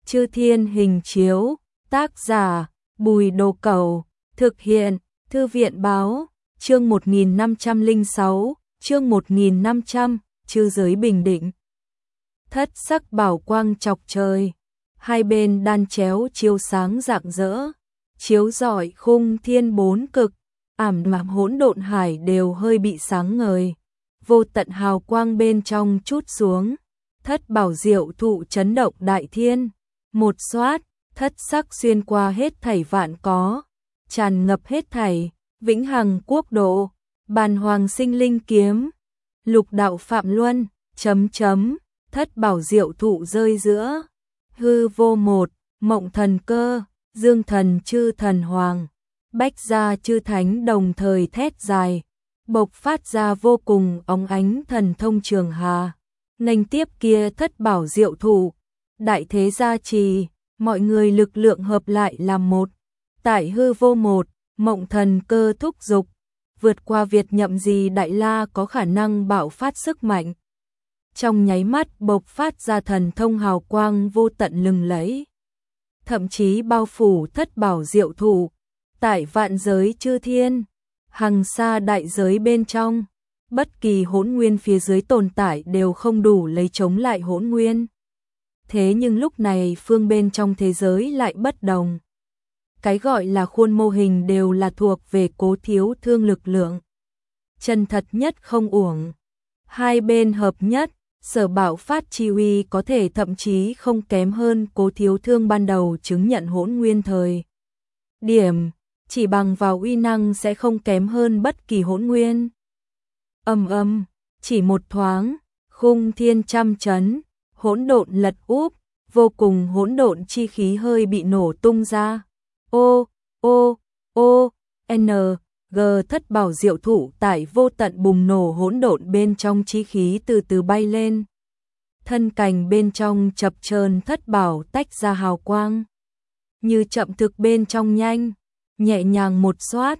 Chư Thiên hình chiếu, tác giả, Bùi Đồ Cẩu, thực hiện, Thư viện báo, chương 1506, chương 1500, chư giới bình định. Thất sắc bảo quang chọc trời, hai bên đan chéo chiếu sáng rạng rỡ, chiếu rọi khung thiên bốn cực, ảm đạm hỗn độn hải đều hơi bị sáng ngời, vô tận hào quang bên trong trút xuống, thất bảo diệu thụ chấn động đại thiên, một xoát, thất sắc xuyên qua hết thảy vạn có, tràn ngập hết thảy, vĩnh hằng quốc độ, bàn hoàng sinh linh kiếm, lục đạo phạm luân, thất bảo diệu thụ rơi giữa, hư vô một, mộng thần cơ, dương thần chư thần hoàng, bách gia chư thánh đồng thời thét dài, bộc phát ra vô cùng óng ánh thần thông trường hà, nghênh tiếp kia thất bảo diệu thụ, đại thế gia trì, mọi người lực lượng hợp lại làm một, tại hư vô một, mộng thần cơ thúc dục, vượt qua Việt Nhậm gì Đại La có khả năng bạo phát sức mạnh. Trong nháy mắt bộc phát ra thần thông hào quang vô tận lừng lẫy, thậm chí bao phủ thất bảo diệu thụ, tại vạn giới chư thiên, hằng sa đại giới bên trong, bất kỳ hỗn nguyên phía dưới tồn tại đều không đủ lấy chống lại hỗn nguyên. Thế nhưng lúc này phương bên trong thế giới lại bất đồng. Cái gọi là khuôn mô hình đều là thuộc về Cố Thiếu Thương lực lượng. Chân thật nhất không uổng. Hai bên hợp nhất, sở bạo phát chi uy có thể thậm chí không kém hơn Cố Thiếu Thương ban đầu chứng nhận hỗn nguyên thời. Điểm, chỉ bằng vào uy năng sẽ không kém hơn bất kỳ hỗn nguyên. Chỉ một thoáng, khung thiên trăm chấn, hỗn độn lật úp, vô cùng hỗn độn chi khí hơi bị nổ tung ra. G thất bảo diệu thụ tại vô tận bùng nổ hỗn độn bên trong chi khí từ từ bay lên. Thân cành bên trong chập chờn thất bảo tách ra hào quang. Như chậm thực bên trong nhanh, nhẹ nhàng một xoát,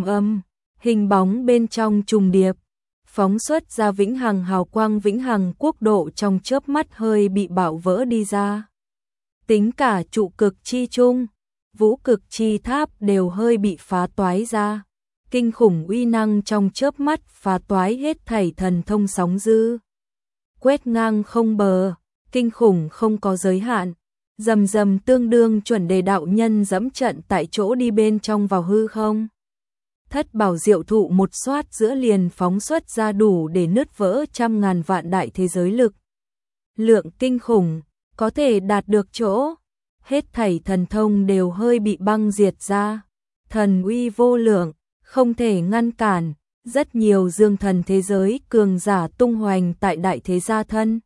hình bóng bên trong trùng điệp, phóng xuất ra vĩnh hằng hào quang vĩnh hằng quốc độ trong chớp mắt hơi bị bạo vỡ đi ra. Tính cả trụ cực chi trung, vũ cực chi tháp đều hơi bị phá toái ra. Kinh khủng uy năng trong chớp mắt phá toái hết thảy thần thông sóng dư. Quét ngang không bờ, kinh khủng không có giới hạn. Rầm rầm tương đương chuẩn đề đạo nhân dẫm trận tại chỗ đi bên trong vào hư không. Thất bảo diệu thụ một xoát giữa liền phóng xuất ra đủ để nứt vỡ trăm ngàn vạn đại thế giới lực. Lượng kinh khủng, có thể đạt được chỗ. Hết thảy thần thông đều hơi bị băng diệt ra. Thần uy vô lượng, không thể ngăn cản. Rất nhiều dương thần thế giới cường giả tung hoành tại đại thế gia thân.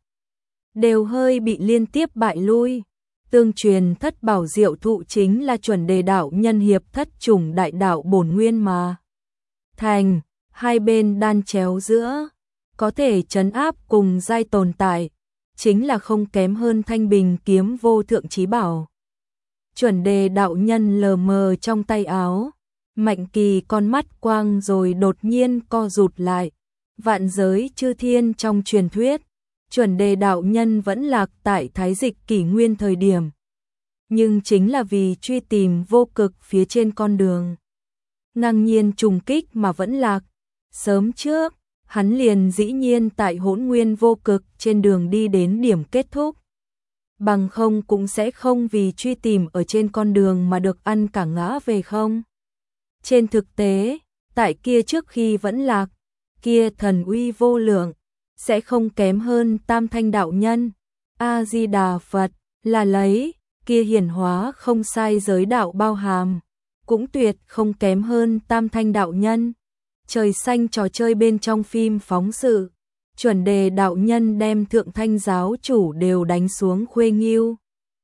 Đều hơi bị liên tiếp bại lui. Tương truyền thất bảo diệu thụ chính là chuẩn đề đạo nhân hiệp thất chủng đại đạo bổn nguyên mà. Thành, hai bên đan chéo giữa, có thể trấn áp cùng giai tồn tại, chính là không kém hơn thanh bình kiếm vô thượng chí bảo. Chuẩn đề đạo nhân lờ mờ trong tay áo, Mạnh Kỳ con mắt quang rồi đột nhiên co rụt lại. Vạn giới chư thiên trong truyền thuyết, chuẩn đề đạo nhân vẫn lạc tại Thái Dịch kỷ nguyên thời điểm. Nhưng chính là vì truy tìm vô cực phía trên con đường. Ngang nhiên trùng kích mà vẫn lạc. Sớm trước, hắn liền dĩ nhiên tại hỗn nguyên vô cực trên đường đi đến điểm kết thúc. Bằng không cũng sẽ không vì truy tìm ở trên con đường mà được ăn cả ngã về không. Trên thực tế, tại kia trước khi vẫn lạc, kia thần uy vô lượng, sẽ không kém hơn Tam Thanh đạo nhân. A-di-đà Phật là lấy, kia hiển hóa không sai giới đạo bao hàm, cũng tuyệt không kém hơn Tam Thanh đạo nhân. Trời xanh trò chơi bên trong phim phóng sự, chuẩn đề đạo nhân đem Thượng Thanh giáo chủ đều đánh xuống khuê nghiêu.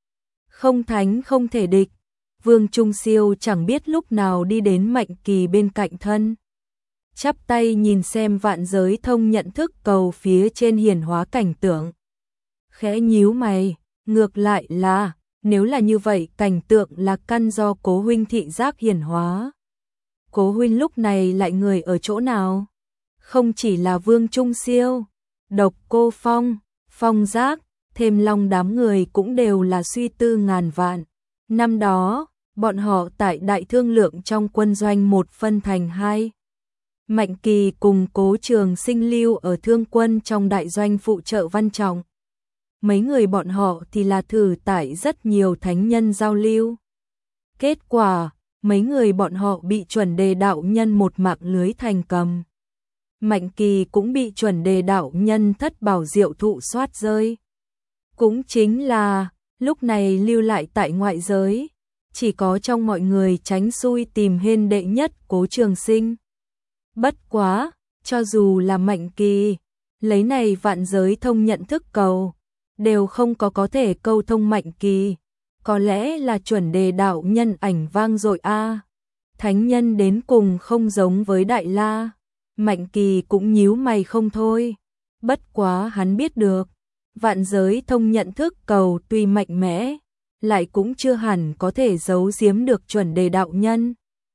Không thánh không thể địch, Vương Trung Siêu chẳng biết lúc nào đi đến Mạnh Kỳ bên cạnh thân. Chắp tay nhìn xem vạn giới thông nhận thức cầu phía trên hiển hóa cảnh tượng. Khẽ nhíu mày, ngược lại là, nếu là như vậy cảnh tượng là căn do Cố huynh thị giác hiển hóa. Cố huynh lúc này lại người ở chỗ nào? Không chỉ là Vương Trung Siêu, Độc Cô Phong, Phong Giác, thêm Long đám người cũng đều là suy tư ngàn vạn. Năm đó, bọn họ tại đại thương lượng trong quân doanh một phân thành hai. Mạnh Kỳ cùng Cố Trường Sinh lưu ở thương quân trong đại doanh phụ trợ Văn Trọng. Mấy người bọn họ thì là thử tải rất nhiều thánh nhân giao lưu. Kết quả, mấy người bọn họ bị chuẩn đề đạo nhân một mạng lưới thành cầm. Mạnh Kỳ cũng bị chuẩn đề đạo nhân thất bảo diệu thụ soát rơi. Cũng chính là, lúc này lưu lại tại ngoại giới, chỉ có trong mọi người tránh xui tìm hên đệ nhất Cố Trường Sinh. Bất quá, cho dù là Mạnh Kỳ, lấy này vạn giới thông nhận thức cầu, đều không có thể câu thông Mạnh Kỳ. Có lẽ là chuẩn đề đạo nhân ảnh vang dội a. Thánh nhân đến cùng không giống với Đại La. Mạnh Kỳ cũng nhíu mày không thôi. Bất quá hắn biết được, vạn giới thông nhận thức cầu tuy mạnh mẽ, lại cũng chưa hẳn có thể giấu giếm được chuẩn đề đạo nhân.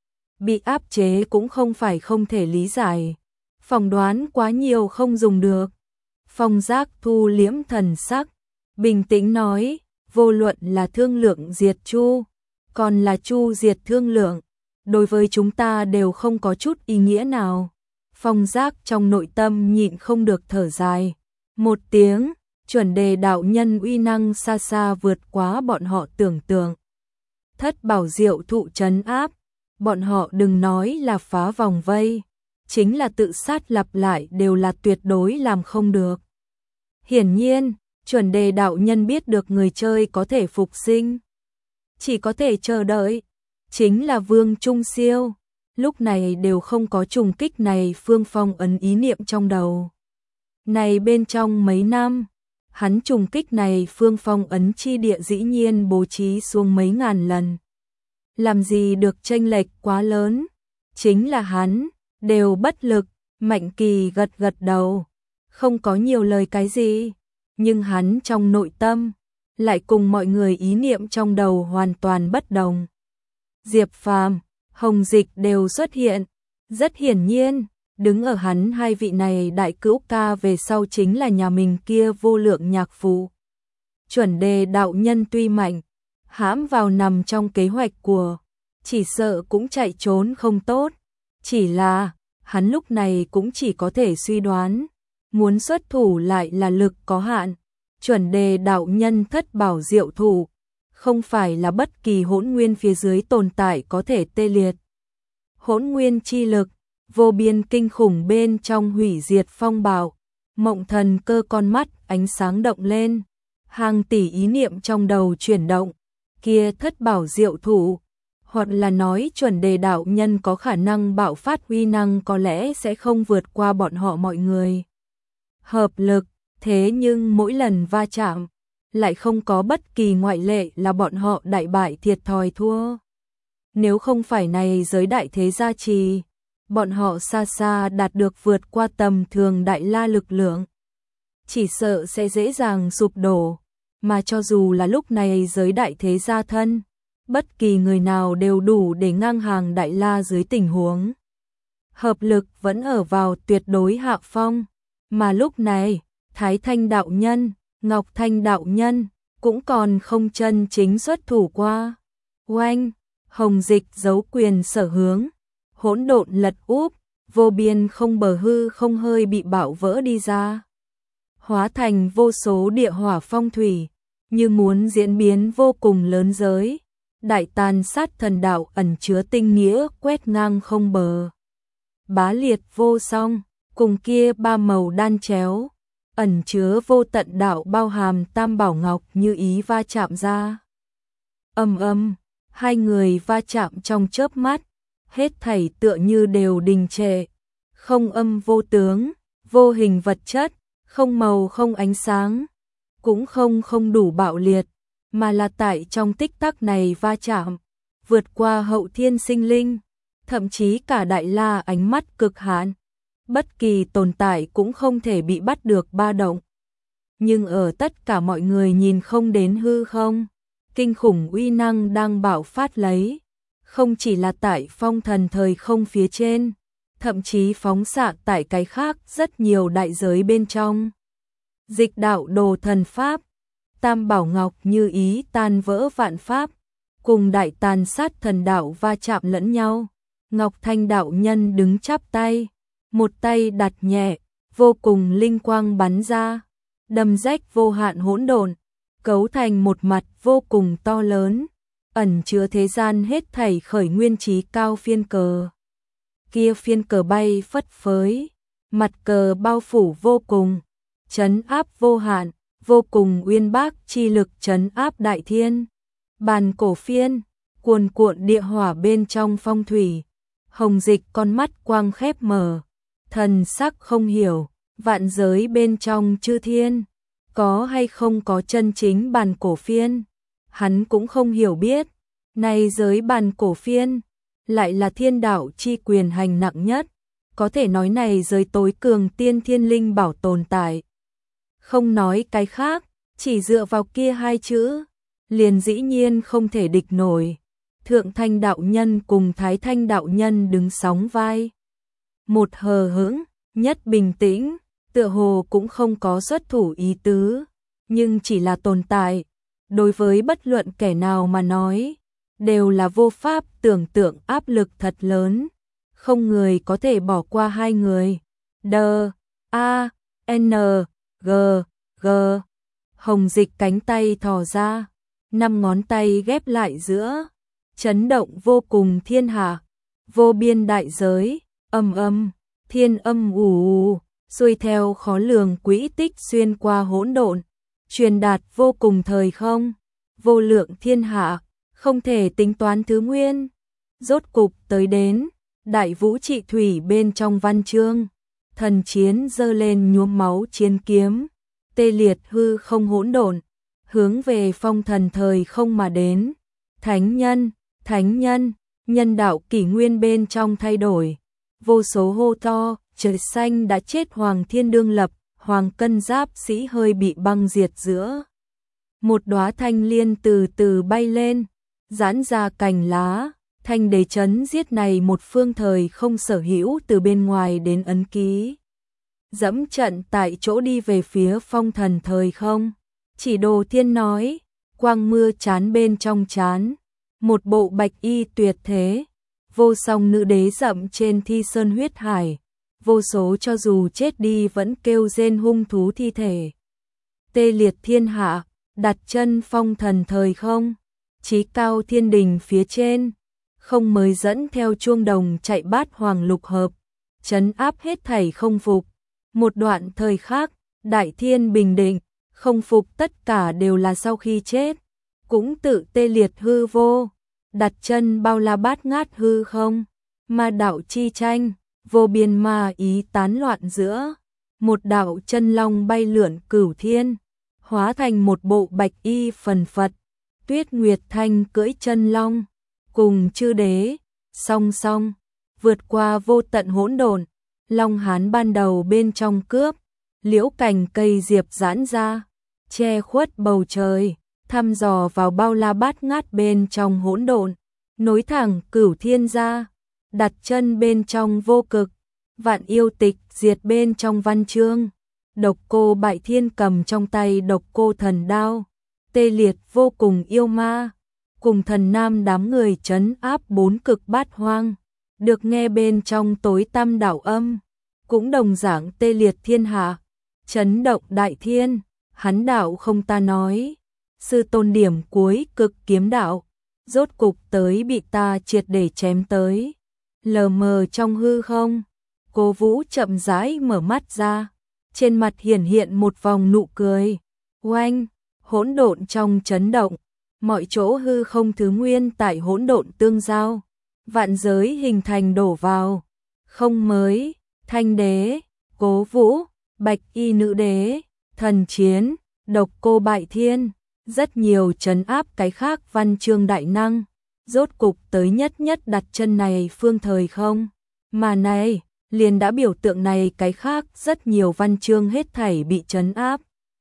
Bị áp chế cũng không phải không thể lý giải. Phỏng đoán quá nhiều không dùng được. Phong Giác thu liễm thần sắc, bình tĩnh nói, vô luận là thương lượng diệt Chu, còn là Chu diệt thương lượng, đối với chúng ta đều không có chút ý nghĩa nào. Phong Giác trong nội tâm nhịn không được thở dài. Một tiếng, chuẩn đề đạo nhân uy năng xa xa vượt quá bọn họ tưởng tượng. Thất bảo diệu thụ trấn áp, bọn họ đừng nói là phá vòng vây, chính là tự sát lặp lại đều là tuyệt đối làm không được. Hiển nhiên, chuẩn đề đạo nhân biết được người chơi có thể phục sinh. Chỉ có thể chờ đợi, chính là Vương Trung Siêu. Lúc này đều không có trùng kích này Phương Phong ấn ý niệm trong đầu. Này bên trong mấy năm, hắn trùng kích này Phương Phong ấn chi địa dĩ nhiên bố trí xuống mấy ngàn lần. Làm gì được chênh lệch quá lớn, chính là hắn, đều bất lực. Mạnh Kỳ gật gật đầu, không có nhiều lời cái gì, nhưng hắn trong nội tâm, lại cùng mọi người ý niệm trong đầu hoàn toàn bất đồng. Diệp Phàm, Hồng Dịch đều xuất hiện, rất hiển nhiên, đứng ở hắn hai vị này đại cữu ca về sau chính là nhà mình kia vô lượng nhạc phụ. Chuẩn đề đạo nhân tuy mạnh, hãm vào nằm trong kế hoạch của, chỉ sợ cũng chạy trốn không tốt, chỉ là, hắn lúc này cũng chỉ có thể suy đoán, muốn xuất thủ lại là lực có hạn, chuẩn đề đạo nhân thất bảo diệu thủ, không phải là bất kỳ hỗn nguyên phía dưới tồn tại có thể tê liệt. Hỗn nguyên chi lực, vô biên kinh khủng bên trong hủy diệt phong bạo, Mộng Thần Cơ con mắt ánh sáng động lên, hàng tỷ ý niệm trong đầu chuyển động, kia thất bảo diệu thủ, hoặc là nói chuẩn đề đạo nhân có khả năng bạo phát uy năng có lẽ sẽ không vượt qua bọn họ mọi người. Hợp lực, thế nhưng mỗi lần va chạm, lại không có bất kỳ ngoại lệ là bọn họ đại bại thiệt thòi thua. Nếu không phải này giới đại thế gia trì, bọn họ xa xa đạt được vượt qua tầm thường Đại La lực lượng. Chỉ sợ sẽ dễ dàng sụp đổ, mà cho dù là lúc này giới đại thế gia thân, bất kỳ người nào đều đủ để ngang hàng Đại La dưới tình huống. Hợp lực vẫn ở vào tuyệt đối hạ phong, mà lúc này, Thái Thanh đạo nhân, Ngọc Thanh đạo nhân, cũng còn không chân chính xuất thủ qua. Oanh, Hồng Dịch giấu quyền sở hướng, hỗn độn lật úp, vô biên không bờ hư không hơi bị bạo vỡ đi ra. Hóa thành vô số địa hỏa phong thủy, như muốn diễn biến vô cùng lớn giới. Đại tàn sát thần đạo ẩn chứa tinh nghĩa quét ngang không bờ. Bá liệt vô song, cùng kia ba màu đan chéo, ẩn chứa vô tận đạo bao hàm tam bảo ngọc như ý va chạm ra. Âm âm, hai người va chạm trong chớp mắt, hết thảy tựa như đều đình trệ, không âm vô tướng, vô hình vật chất, không màu không ánh sáng, cũng không đủ bạo liệt, mà là tại trong tích tắc này va chạm, vượt qua hậu thiên sinh linh, thậm chí cả Đại La ánh mắt cực hạn. Bất kỳ tồn tại cũng không thể bị bắt được ba động. Nhưng ở tất cả mọi người nhìn không đến hư không, kinh khủng uy năng đang bạo phát lấy, không chỉ là tại phong thần thời không phía trên, thậm chí phóng xạ tại cái khác rất nhiều đại giới bên trong. Dịch đạo đồ thần pháp, Tam Bảo Ngọc như ý tan vỡ vạn pháp, cùng Đại Tàn Sát Thần Đạo va chạm lẫn nhau. Ngọc Thanh đạo nhân đứng chắp tay, một tay đặt nhẹ, vô cùng linh quang bắn ra, đâm rách vô hạn hỗn độn, cấu thành một mặt vô cùng to lớn, ẩn chứa thế gian hết thảy khởi nguyên trí cao phiên cờ. Kia phiên cờ bay phất phới, mặt cờ bao phủ vô cùng, trấn áp vô hạn, vô cùng uyên bác chi lực trấn áp đại thiên. Bàn cổ phiên, cuồn cuộn địa hỏa bên trong phong thủy, Hồng Dịch con mắt quang khép mở, thần sắc không hiểu, vạn giới bên trong chư thiên, có hay không có chân chính bàn cổ phiên, hắn cũng không hiểu biết. Này giới bàn cổ phiên, lại là thiên đạo chi quyền hành nặng nhất, có thể nói này giới tối cường tiên thiên linh bảo tồn tại. Không nói cái khác, chỉ dựa vào kia hai chữ, liền dĩ nhiên không thể địch nổi. Thượng Thanh đạo nhân cùng Thái Thanh đạo nhân đứng sóng vai. Một hờ hững, nhất bình tĩnh, tựa hồ cũng không có xuất thủ ý tứ, nhưng chỉ là tồn tại. Đối với bất luận kẻ nào mà nói, đều là vô pháp tưởng tượng áp lực thật lớn. Không người có thể bỏ qua hai người. D-A-N-G-G. Hồng Dịch cánh tay thò ra, 5 ngón tay ghép lại giữa, chấn động vô cùng thiên hạ, vô biên đại giới, âm âm, thiên âm ù, xuôi theo khó lường quỹ tích xuyên qua hỗn độn, truyền đạt vô cùng thời không, vô lượng thiên hạ, không thể tính toán thứ nguyên. Rốt cục tới đến, đại vũ trị thủy bên trong văn chương, thần chiến giơ lên nhuốm máu chiến kiếm, tê liệt hư không hỗn độn, hướng về phong thần thời không mà đến. Thánh nhân, nhân đạo kỷ nguyên bên trong thay đổi, vô số hô to, trời xanh đã chết Hoàng Thiên Đương Lập, Hoàng Cân Giáp Sĩ hơi bị băng diệt giữa. Một đóa thanh liên từ từ bay lên, giãn ra cành lá, thanh đế chấn giết này một phương thời không sở hữu từ bên ngoài đến ấn ký. Dẫm trận tại chỗ đi về phía phong thần thời không, chỉ Đồ Thiên nói, quang mưa chán bên trong chán, một bộ bạch y tuyệt thế, vô song nữ đế dậm trên thi sơn huyết hải, vô số cho dù chết đi vẫn kêu rên hung thú thi thể. Tê liệt thiên hạ, đặt chân phong thần thời không, chí cao thiên đình phía trên, không mới dẫn theo chuông đồng chạy bát hoàng lục hợp, trấn áp hết thảy không phục. Một đoạn thời khác, đại thiên bình định, không phục tất cả đều là sau khi chết, cũng tự tê liệt hư vô, đặt chân bao la bát ngát hư không, ma đạo chi tranh, vô biên ma ý tán loạn giữa, một đạo chân long bay lượn cửu thiên, hóa thành một bộ bạch y phần phật, Tuyết Nguyệt Thanh cưỡi chân long, cùng chư đế, song song, vượt qua vô tận hỗn độn. Long Hán ban đầu bên trong cướp, liễu cành cây diệp giãn ra, che khuất bầu trời, thăm dò vào bao la bát ngát bên trong hỗn độn, nối thẳng cửu thiên ra, đặt chân bên trong vô cực, vạn yêu tịch diệt bên trong văn chương. Độc Cô Bại Thiên cầm trong tay Độc Cô Thần Đao, tê liệt vô cùng yêu ma, cùng thần nam đám người trấn áp 4 cực bát hoang, được nghe bên trong tối tăm đạo âm, cũng đồng dạng tê liệt thiên hạ, chấn động đại thiên. Hắn đạo không ta nói, sư tôn điểm cuối cực kiếm đạo, rốt cục tới bị ta triệt để chém tới. Lờ mờ trong hư không, Cố Vũ chậm rãi mở mắt ra, trên mặt hiển hiện một vòng nụ cười. Oanh, hỗn độn trong chấn động, mọi chỗ hư không thứ nguyên tại hỗn độn tương giao, vạn giới hình thành đổ vào. Không mới, Thanh đế, Cố Vũ, Bạch y nữ đế, thần chiến, Độc Cô Bại Thiên, rất nhiều trấn áp cái khác văn chương đại năng, rốt cục tới nhất nhất đặt chân này phương thời không. Mà này, liền đã biểu tượng này cái khác rất nhiều văn chương hết thảy bị trấn áp.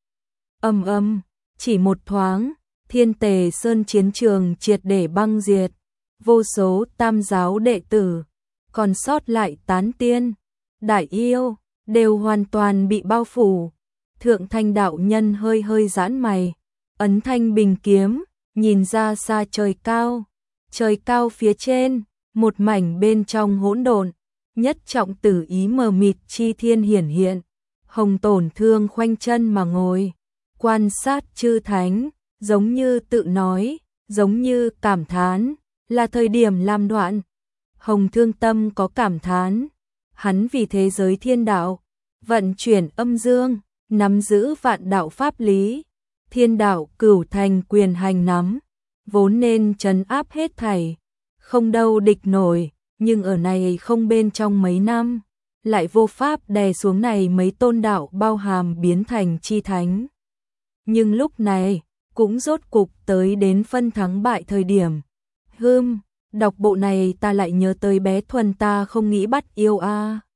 Chỉ một thoáng, Thiên Tề Sơn chiến trường triệt để băng diệt, vô số tam giáo đệ tử, còn sót lại tán tiên, đại yêu, đều hoàn toàn bị bao phủ. Thượng Thanh đạo nhân hơi hơi giãn mày, ấn thanh bình kiếm, nhìn ra xa trời cao phía trên, một mảnh bên trong hỗn độn, nhất trọng tử ý mờ mịt chi thiên hiển hiện, Hồng Tổn Thương khoanh chân mà ngồi, quan sát chư thánh, giống như tự nói, giống như cảm thán, là thời điểm làm đoạn. Hồng Thương Tâm có cảm thán, hắn vì thế giới thiên đạo, vận chuyển âm dương, nắm giữ vạn đạo pháp lý, thiên đạo cửu thành quyền hành nắm, vốn nên trấn áp hết thảy, không đâu địch nổi, nhưng ở này không bên trong mấy năm, lại vô pháp đè xuống này mấy tôn đạo bao hàm biến thành chi thánh. Nhưng lúc này, cũng rốt cục tới đến phân thắng bại thời điểm. Đọc bộ này ta lại nhớ tới bé Thuần ta không nghĩ bắt yêu a.